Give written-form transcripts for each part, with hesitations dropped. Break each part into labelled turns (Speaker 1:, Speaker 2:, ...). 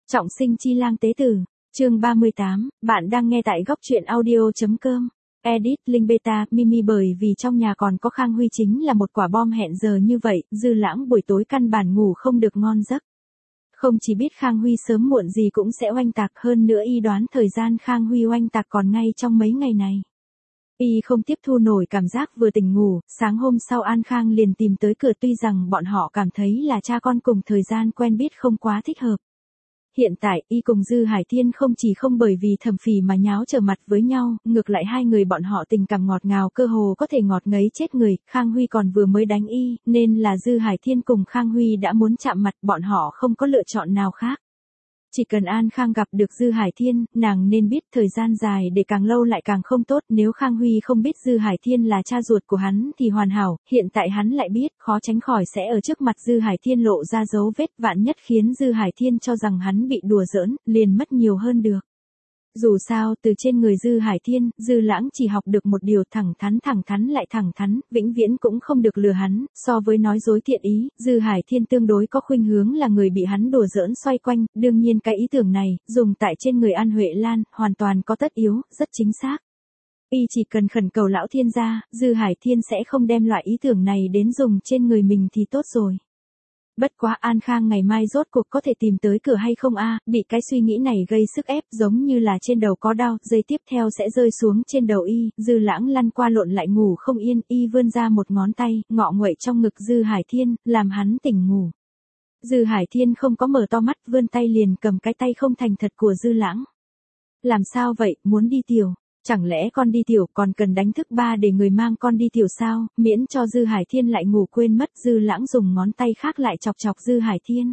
Speaker 1: Trọng sinh chi lang tế tử, chương 38, bạn đang nghe tại góc truyện audio.com. Edit, Linh Beta, Mimi bởi vì trong nhà còn có Khang Huy chính là một quả bom hẹn giờ như vậy, Dư Lãng buổi tối căn bản ngủ không được ngon giấc. Không chỉ biết Khang Huy sớm muộn gì cũng sẽ oanh tạc, hơn nữa y đoán thời gian Khang Huy oanh tạc còn ngay trong mấy ngày này. Y không tiếp thu nổi cảm giác vừa tỉnh ngủ, sáng hôm sau An Khang liền tìm tới cửa, tuy rằng bọn họ cảm thấy là cha con cùng thời gian quen biết không quá thích hợp. Hiện tại, y cùng Dư Hải Thiên không chỉ không bởi vì Thẩm Phỉ mà nháo trở mặt với nhau, ngược lại hai người bọn họ tình cảm ngọt ngào cơ hồ có thể ngọt ngấy chết người, Khang Huy còn vừa mới đánh y, nên là Dư Hải Thiên cùng Khang Huy đã muốn chạm mặt, bọn họ không có lựa chọn nào khác. Chỉ cần An Khang gặp được Dư Hải Thiên, nàng nên biết thời gian dài để càng lâu lại càng không tốt, nếu Khang Huy không biết Dư Hải Thiên là cha ruột của hắn thì hoàn hảo, hiện tại hắn lại biết, khó tránh khỏi sẽ ở trước mặt Dư Hải Thiên lộ ra dấu vết, vạn nhất khiến Dư Hải Thiên cho rằng hắn bị đùa giỡn, liền mất nhiều hơn được. Dù sao, từ trên người Dư Hải Thiên, Dư Lãng chỉ học được một điều, thẳng thắn lại thẳng thắn, vĩnh viễn cũng không được lừa hắn, so với nói dối thiện ý, Dư Hải Thiên tương đối có khuynh hướng là người bị hắn đùa giỡn xoay quanh, đương nhiên cái ý tưởng này, dùng tại trên người An Huệ Lan, hoàn toàn có tất yếu, rất chính xác. Y chỉ cần khẩn cầu lão thiên gia, Dư Hải Thiên sẽ không đem loại ý tưởng này đến dùng trên người mình thì tốt rồi. Bất quá An Khang ngày mai rốt cuộc có thể tìm tới cửa hay không a? Bị cái suy nghĩ này gây sức ép, giống như là trên đầu có đau, giây tiếp theo sẽ rơi xuống trên đầu y, Dư Lãng lăn qua lộn lại ngủ không yên, y vươn ra một ngón tay, ngọ nguậy trong ngực Dư Hải Thiên, làm hắn tỉnh ngủ. Dư Hải Thiên không có mở to mắt, vươn tay liền cầm cái tay không thành thật của Dư Lãng. Làm sao vậy, muốn đi tiểu? Chẳng lẽ con đi tiểu còn cần đánh thức ba để người mang con đi tiểu sao, miễn cho Dư Hải Thiên lại ngủ quên mất. Dư Lãng dùng ngón tay khác lại chọc chọc Dư Hải Thiên.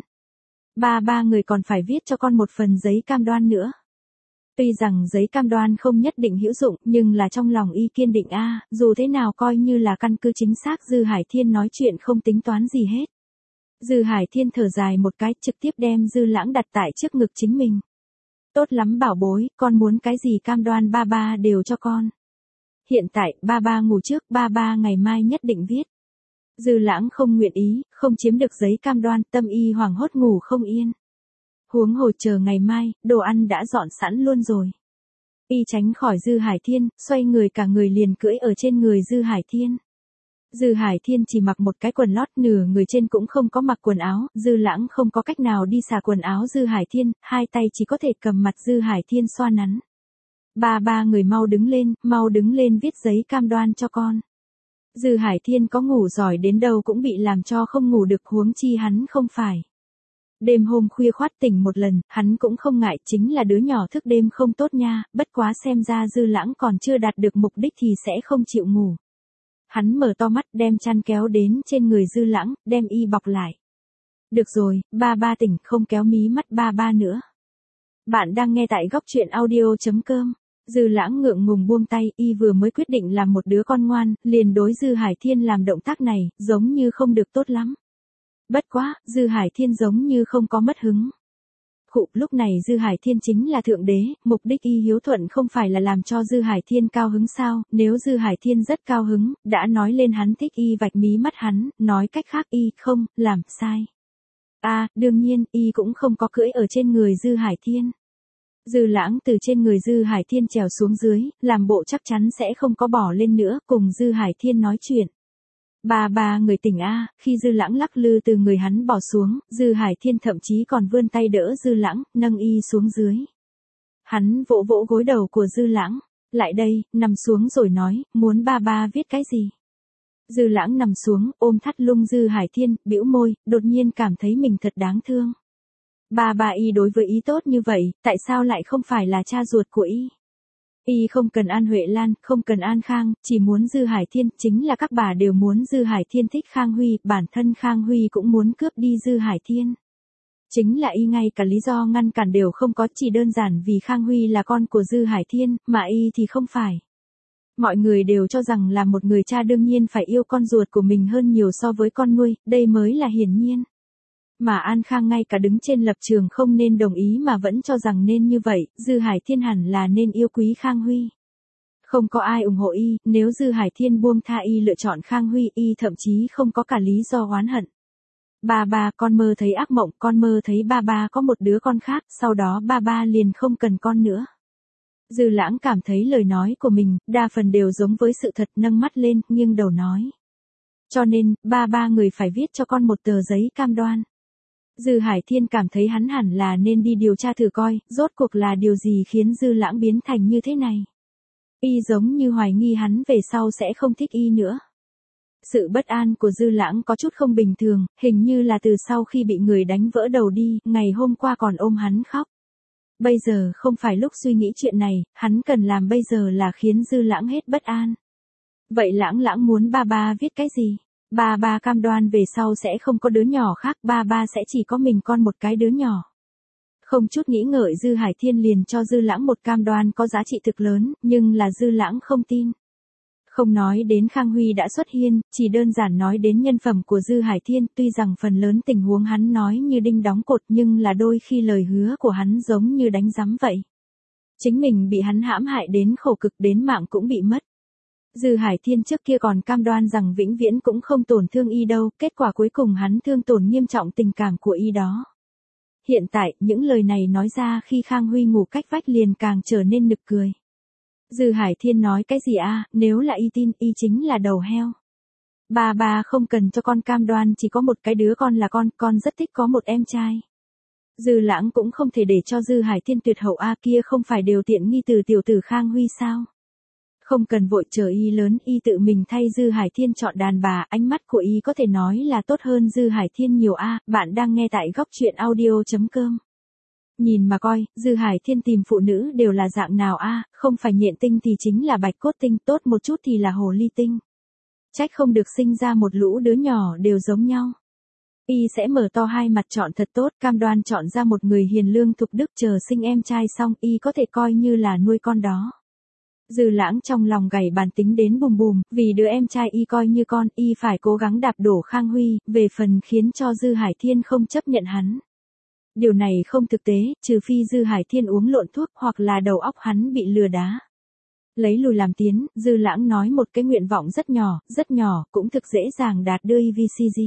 Speaker 1: Ba người còn phải viết cho con một phần giấy cam đoan nữa. Tuy rằng giấy cam đoan không nhất định hữu dụng, nhưng là trong lòng y kiên định a, dù thế nào coi như là căn cứ chính xác. Dư Hải Thiên nói chuyện không tính toán gì hết. Dư Hải Thiên thở dài một cái, trực tiếp đem Dư Lãng đặt tại trước ngực chính mình. Tốt lắm bảo bối, con muốn cái gì cam đoan ba đều cho con. Hiện tại, ba ngủ trước, ba ngày mai nhất định viết. Dư Lãng không nguyện ý, không chiếm được giấy cam đoan, tâm y hoảng hốt ngủ không yên. Huống hồ chờ ngày mai, đồ ăn đã dọn sẵn luôn rồi. Y tránh khỏi Dư Hải Thiên, xoay người cả người liền cưỡi ở trên người Dư Hải Thiên. Dư Hải Thiên chỉ mặc một cái quần lót, nửa người trên cũng không có mặc quần áo, Dư Lãng không có cách nào đi xả quần áo Dư Hải Thiên, hai tay chỉ có thể cầm mặt Dư Hải Thiên xoa nắn. Ba người mau đứng lên viết giấy cam đoan cho con. Dư Hải Thiên có ngủ giỏi đến đâu cũng bị làm cho không ngủ được, huống chi hắn không phải. Đêm hôm khuya khoắt tỉnh một lần, hắn cũng không ngại, chính là đứa nhỏ thức đêm không tốt nha, bất quá xem ra Dư Lãng còn chưa đạt được mục đích thì sẽ không chịu ngủ. Hắn mở to mắt, đem chăn kéo đến trên người Dư Lãng, đem y bọc lại. Được rồi, ba tỉnh, không kéo mí mắt ba nữa. Bạn đang nghe tại góc truyện audio.com. Dư Lãng ngượng ngùng buông tay, y vừa mới quyết định làm một đứa con ngoan, liền đối Dư Hải Thiên làm động tác này, giống như không được tốt lắm. Bất quá, Dư Hải Thiên giống như không có mất hứng. Lúc này Dư Hải Thiên chính là thượng đế, mục đích y hiếu thuận không phải là làm cho Dư Hải Thiên cao hứng sao, nếu Dư Hải Thiên rất cao hứng, đã nói lên hắn thích y vạch mí mắt hắn, nói cách khác y không, làm sai. Đương nhiên, y cũng không có cưỡi ở trên người Dư Hải Thiên. Dư Lãng từ trên người Dư Hải Thiên trèo xuống dưới, làm bộ chắc chắn sẽ không có bỏ lên nữa, cùng Dư Hải Thiên nói chuyện. Ba người tỉnh khi Dư Lãng lắc lư từ người hắn bỏ xuống, Dư Hải Thiên thậm chí còn vươn tay đỡ Dư Lãng, nâng y xuống dưới. Hắn vỗ vỗ gối đầu của Dư Lãng, lại đây, nằm xuống rồi nói, muốn ba viết cái gì. Dư Lãng nằm xuống, ôm thắt lưng Dư Hải Thiên, bĩu môi, đột nhiên cảm thấy mình thật đáng thương. Ba y đối với y tốt như vậy, tại sao lại không phải là cha ruột của y? Y không cần An Huệ Lan, không cần An Khang, chỉ muốn Dư Hải Thiên, chính là các bà đều muốn Dư Hải Thiên thích Khang Huy, bản thân Khang Huy cũng muốn cướp đi Dư Hải Thiên. Chính là y ngay cả lý do ngăn cản đều không có, chỉ đơn giản vì Khang Huy là con của Dư Hải Thiên, mà y thì không phải. Mọi người đều cho rằng là một người cha đương nhiên phải yêu con ruột của mình hơn nhiều so với con nuôi, đây mới là hiển nhiên. Mà An Khang ngay cả đứng trên lập trường không nên đồng ý mà vẫn cho rằng nên như vậy, Dư Hải Thiên hẳn là nên yêu quý Khang Huy. Không có ai ủng hộ y, nếu Dư Hải Thiên buông tha y lựa chọn Khang Huy, y thậm chí không có cả lý do oán hận. Ba ba, con mơ thấy ác mộng, con mơ thấy ba ba có một đứa con khác, sau đó ba ba liền không cần con nữa. Dư Lãng cảm thấy lời nói của mình, đa phần đều giống với sự thật, nâng mắt lên, nghiêng đầu nói. Cho nên, ba ba người phải viết cho con một tờ giấy cam đoan. Dư Hải Thiên cảm thấy hắn hẳn là nên đi điều tra thử coi, rốt cuộc là điều gì khiến Dư Lãng biến thành như thế này. Y giống như hoài nghi hắn về sau sẽ không thích y nữa. Sự bất an của Dư Lãng có chút không bình thường, hình như là từ sau khi bị người đánh vỡ đầu đi, ngày hôm qua còn ôm hắn khóc. Bây giờ không phải lúc suy nghĩ chuyện này, hắn cần làm bây giờ là khiến Dư Lãng hết bất an. Vậy Lãng muốn ba ba viết cái gì? Ba ba cam đoan về sau sẽ không có đứa nhỏ khác, ba ba sẽ chỉ có mình con một cái đứa nhỏ. Không chút nghĩ ngợi Dư Hải Thiên liền cho Dư Lãng một cam đoan có giá trị thực lớn, nhưng là Dư Lãng không tin. Không nói đến Khang Huy đã xuất hiện, chỉ đơn giản nói đến nhân phẩm của Dư Hải Thiên, tuy rằng phần lớn tình huống hắn nói như đinh đóng cột nhưng là đôi khi lời hứa của hắn giống như đánh giấm vậy. Chính mình bị hắn hãm hại đến khổ cực, đến mạng cũng bị mất. Dư Hải Thiên trước kia còn cam đoan rằng vĩnh viễn cũng không tổn thương y đâu, kết quả cuối cùng hắn thương tổn nghiêm trọng tình cảm của y đó. Hiện tại, những lời này nói ra khi Khang Huy ngủ cách vách liền càng trở nên nực cười. Dư Hải Thiên nói cái gì a? Nếu là y tin, y chính là đầu heo. Ba ba không cần cho con cam đoan chỉ có một cái đứa con là con rất thích có một em trai. Dư Lãng cũng không thể để cho Dư Hải Thiên tuyệt hậu a, kia không phải đều tiện nghi từ tiểu tử Khang Huy sao? Không cần vội chờ y lớn, y tự mình thay Dư Hải Thiên chọn đàn bà, ánh mắt của y có thể nói là tốt hơn Dư Hải Thiên nhiều a. Bạn đang nghe tại góc truyện audio.com. Nhìn mà coi, Dư Hải Thiên tìm phụ nữ đều là dạng nào a, không phải nhện tinh thì chính là bạch cốt tinh, tốt một chút thì là hồ ly tinh. Trách không được sinh ra một lũ đứa nhỏ đều giống nhau. Y sẽ mở to hai mặt chọn thật tốt, cam đoan chọn ra một người hiền lương thục đức, chờ sinh em trai xong y có thể coi như là nuôi con đó. Dư Lãng trong lòng gảy bàn tính đến bùm bùm, vì đứa em trai y coi như con, y phải cố gắng đạp đổ Khang Huy, về phần khiến cho Dư Hải Thiên không chấp nhận hắn. Điều này không thực tế, trừ phi Dư Hải Thiên uống lộn thuốc hoặc là đầu óc hắn bị lừa đá. Lấy lùi làm tiến, Dư Lãng nói một cái nguyện vọng rất nhỏ, cũng thực dễ dàng đạt đưa EVCG.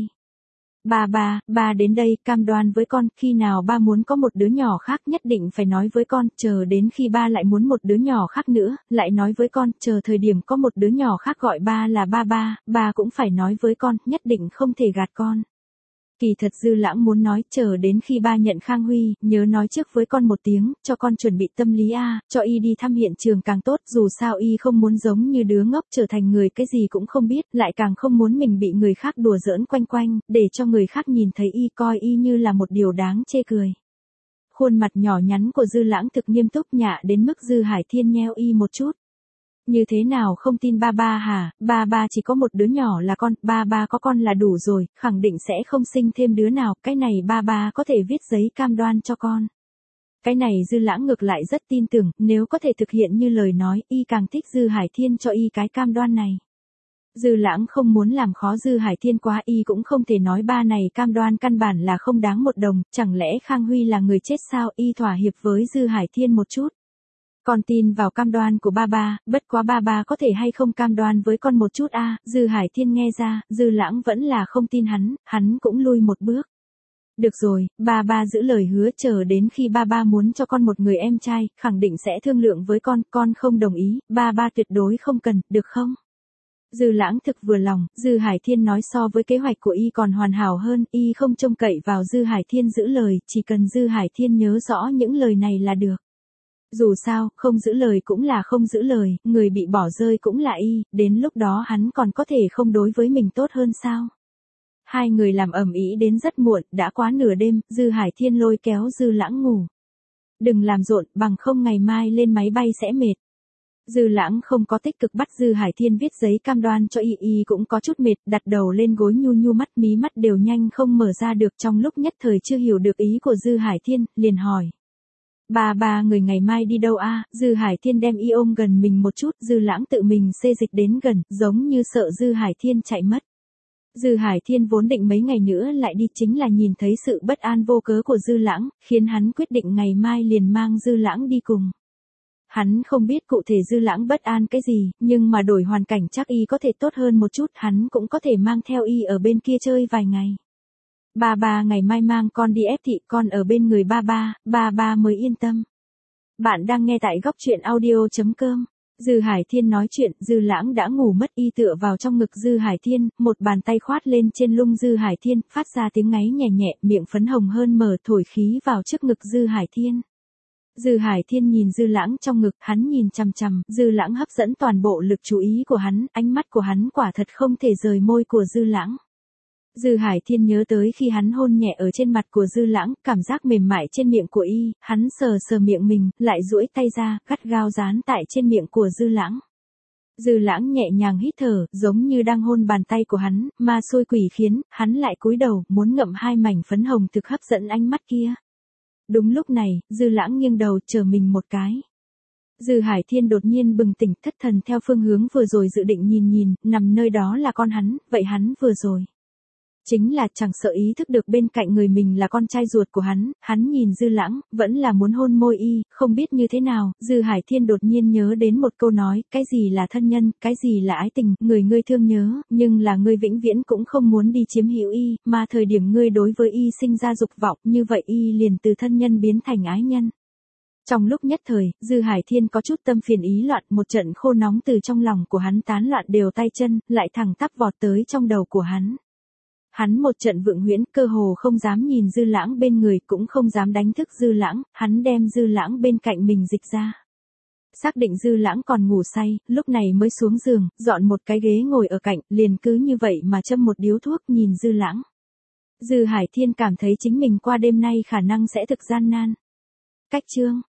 Speaker 1: Ba đến đây, cam đoan với con, khi nào ba muốn có một đứa nhỏ khác nhất định phải nói với con, chờ đến khi ba lại muốn một đứa nhỏ khác nữa, lại nói với con, chờ thời điểm có một đứa nhỏ khác gọi ba là ba cũng phải nói với con, nhất định không thể gạt con. Kỳ thật Dư Lãng muốn nói, chờ đến khi ba nhận Khang Huy, nhớ nói trước với con một tiếng, cho con chuẩn bị tâm lý a, cho y đi thăm hiện trường càng tốt, dù sao y không muốn giống như đứa ngốc trở thành người cái gì cũng không biết, lại càng không muốn mình bị người khác đùa giỡn quanh, để cho người khác nhìn thấy y coi y như là một điều đáng chê cười. Khuôn mặt nhỏ nhắn của Dư Lãng thực nghiêm túc, nhạ đến mức Dư Hải Thiên nheo y một chút. Như thế nào không tin ba ba hả? Ba chỉ có một đứa nhỏ là con, ba có con là đủ rồi, khẳng định sẽ không sinh thêm đứa nào, cái này ba có thể viết giấy cam đoan cho con. Cái này Dư Lãng ngược lại rất tin tưởng, nếu có thể thực hiện như lời nói, y càng thích Dư Hải Thiên cho y cái cam đoan này. Dư Lãng không muốn làm khó Dư Hải Thiên quá, y cũng không thể nói ba này cam đoan căn bản là không đáng một đồng, chẳng lẽ Khang Huy là người chết sao, y thỏa hiệp với Dư Hải Thiên một chút. Con tin vào cam đoan của ba, bất quá ba có thể hay không cam đoan với con một chút a. Dư Hải Thiên nghe ra, Dư Lãng vẫn là không tin hắn cũng lui một bước. Được rồi, ba giữ lời hứa, chờ đến khi ba muốn cho con một người em trai, khẳng định sẽ thương lượng với con không đồng ý, ba tuyệt đối không cần, được không? Dư Lãng thực vừa lòng, Dư Hải Thiên nói so với kế hoạch của y còn hoàn hảo hơn, y không trông cậy vào Dư Hải Thiên giữ lời, chỉ cần Dư Hải Thiên nhớ rõ những lời này là được. Dù sao, không giữ lời cũng là không giữ lời, người bị bỏ rơi cũng là y, đến lúc đó hắn còn có thể không đối với mình tốt hơn sao? Hai người làm ầm ĩ đến rất muộn, đã quá nửa đêm, Dư Hải Thiên lôi kéo Dư Lãng ngủ. Đừng làm rộn, bằng không ngày mai lên máy bay sẽ mệt. Dư Lãng không có tích cực bắt Dư Hải Thiên viết giấy cam đoan cho y cũng có chút mệt, đặt đầu lên gối nhu mắt, mí mắt đều nhanh không mở ra được, trong lúc nhất thời chưa hiểu được ý của Dư Hải Thiên, liền hỏi. Ba người ngày mai đi đâu a? Dư Hải Thiên đem y ôm gần mình một chút, Dư Lãng tự mình xê dịch đến gần, giống như sợ Dư Hải Thiên chạy mất. Dư Hải Thiên vốn định mấy ngày nữa lại đi, chính là nhìn thấy sự bất an vô cớ của Dư Lãng, khiến hắn quyết định ngày mai liền mang Dư Lãng đi cùng. Hắn không biết cụ thể Dư Lãng bất an cái gì, nhưng mà đổi hoàn cảnh chắc y có thể tốt hơn một chút, hắn cũng có thể mang theo y ở bên kia chơi vài ngày. Ba ba ngày mai mang con đi ép thị, con ở bên người ba ba mới yên tâm. Bạn đang nghe tại góc truyện audio.com. Dư Hải Thiên nói chuyện, Dư Lãng đã ngủ mất, y tựa vào trong ngực Dư Hải Thiên, một bàn tay khoát lên trên lưng Dư Hải Thiên, phát ra tiếng ngáy nhẹ nhẹ, miệng phấn hồng hơn mở, thổi khí vào trước ngực Dư Hải Thiên. Dư Hải Thiên nhìn Dư Lãng trong ngực, hắn nhìn chằm chằm, Dư Lãng hấp dẫn toàn bộ lực chú ý của hắn, ánh mắt của hắn quả thật không thể rời môi của Dư Lãng. Dư Hải Thiên nhớ tới khi hắn hôn nhẹ ở trên mặt của Dư Lãng, cảm giác mềm mại trên miệng của y, hắn sờ sờ miệng mình, lại duỗi tay ra, gắt gao dán tại trên miệng của Dư Lãng. Dư Lãng nhẹ nhàng hít thở, giống như đang hôn bàn tay của hắn, ma xôi quỷ khiến, hắn lại cúi đầu, muốn ngậm hai mảnh phấn hồng thực hấp dẫn ánh mắt kia. Đúng lúc này, Dư Lãng nghiêng đầu, chờ mình một cái. Dư Hải Thiên đột nhiên bừng tỉnh, thất thần theo phương hướng vừa rồi dự định nhìn, nằm nơi đó là con hắn, vậy hắn vừa rồi chính là chẳng sợ ý thức được bên cạnh người mình là con trai ruột của hắn nhìn Dư Lãng, vẫn là muốn hôn môi y, không biết như thế nào, Dư Hải Thiên đột nhiên nhớ đến một câu nói, cái gì là thân nhân, cái gì là ái tình, người ngươi thương nhớ, nhưng là ngươi vĩnh viễn cũng không muốn đi chiếm hữu y, mà thời điểm ngươi đối với y sinh ra dục vọng, như vậy y liền từ thân nhân biến thành ái nhân. Trong lúc nhất thời, Dư Hải Thiên có chút tâm phiền ý loạn, một trận khô nóng từ trong lòng của hắn tán loạn đều tay chân, lại thẳng tắp vọt tới trong đầu của hắn. Hắn một trận vượng huyễn, cơ hồ không dám nhìn Dư Lãng bên người, cũng không dám đánh thức Dư Lãng, hắn đem Dư Lãng bên cạnh mình dịch ra. Xác định Dư Lãng còn ngủ say, lúc này mới xuống giường, dọn một cái ghế ngồi ở cạnh, liền cứ như vậy mà châm một điếu thuốc nhìn Dư Lãng. Dư Hải Thiên cảm thấy chính mình qua đêm nay khả năng sẽ thực gian nan. Cách chương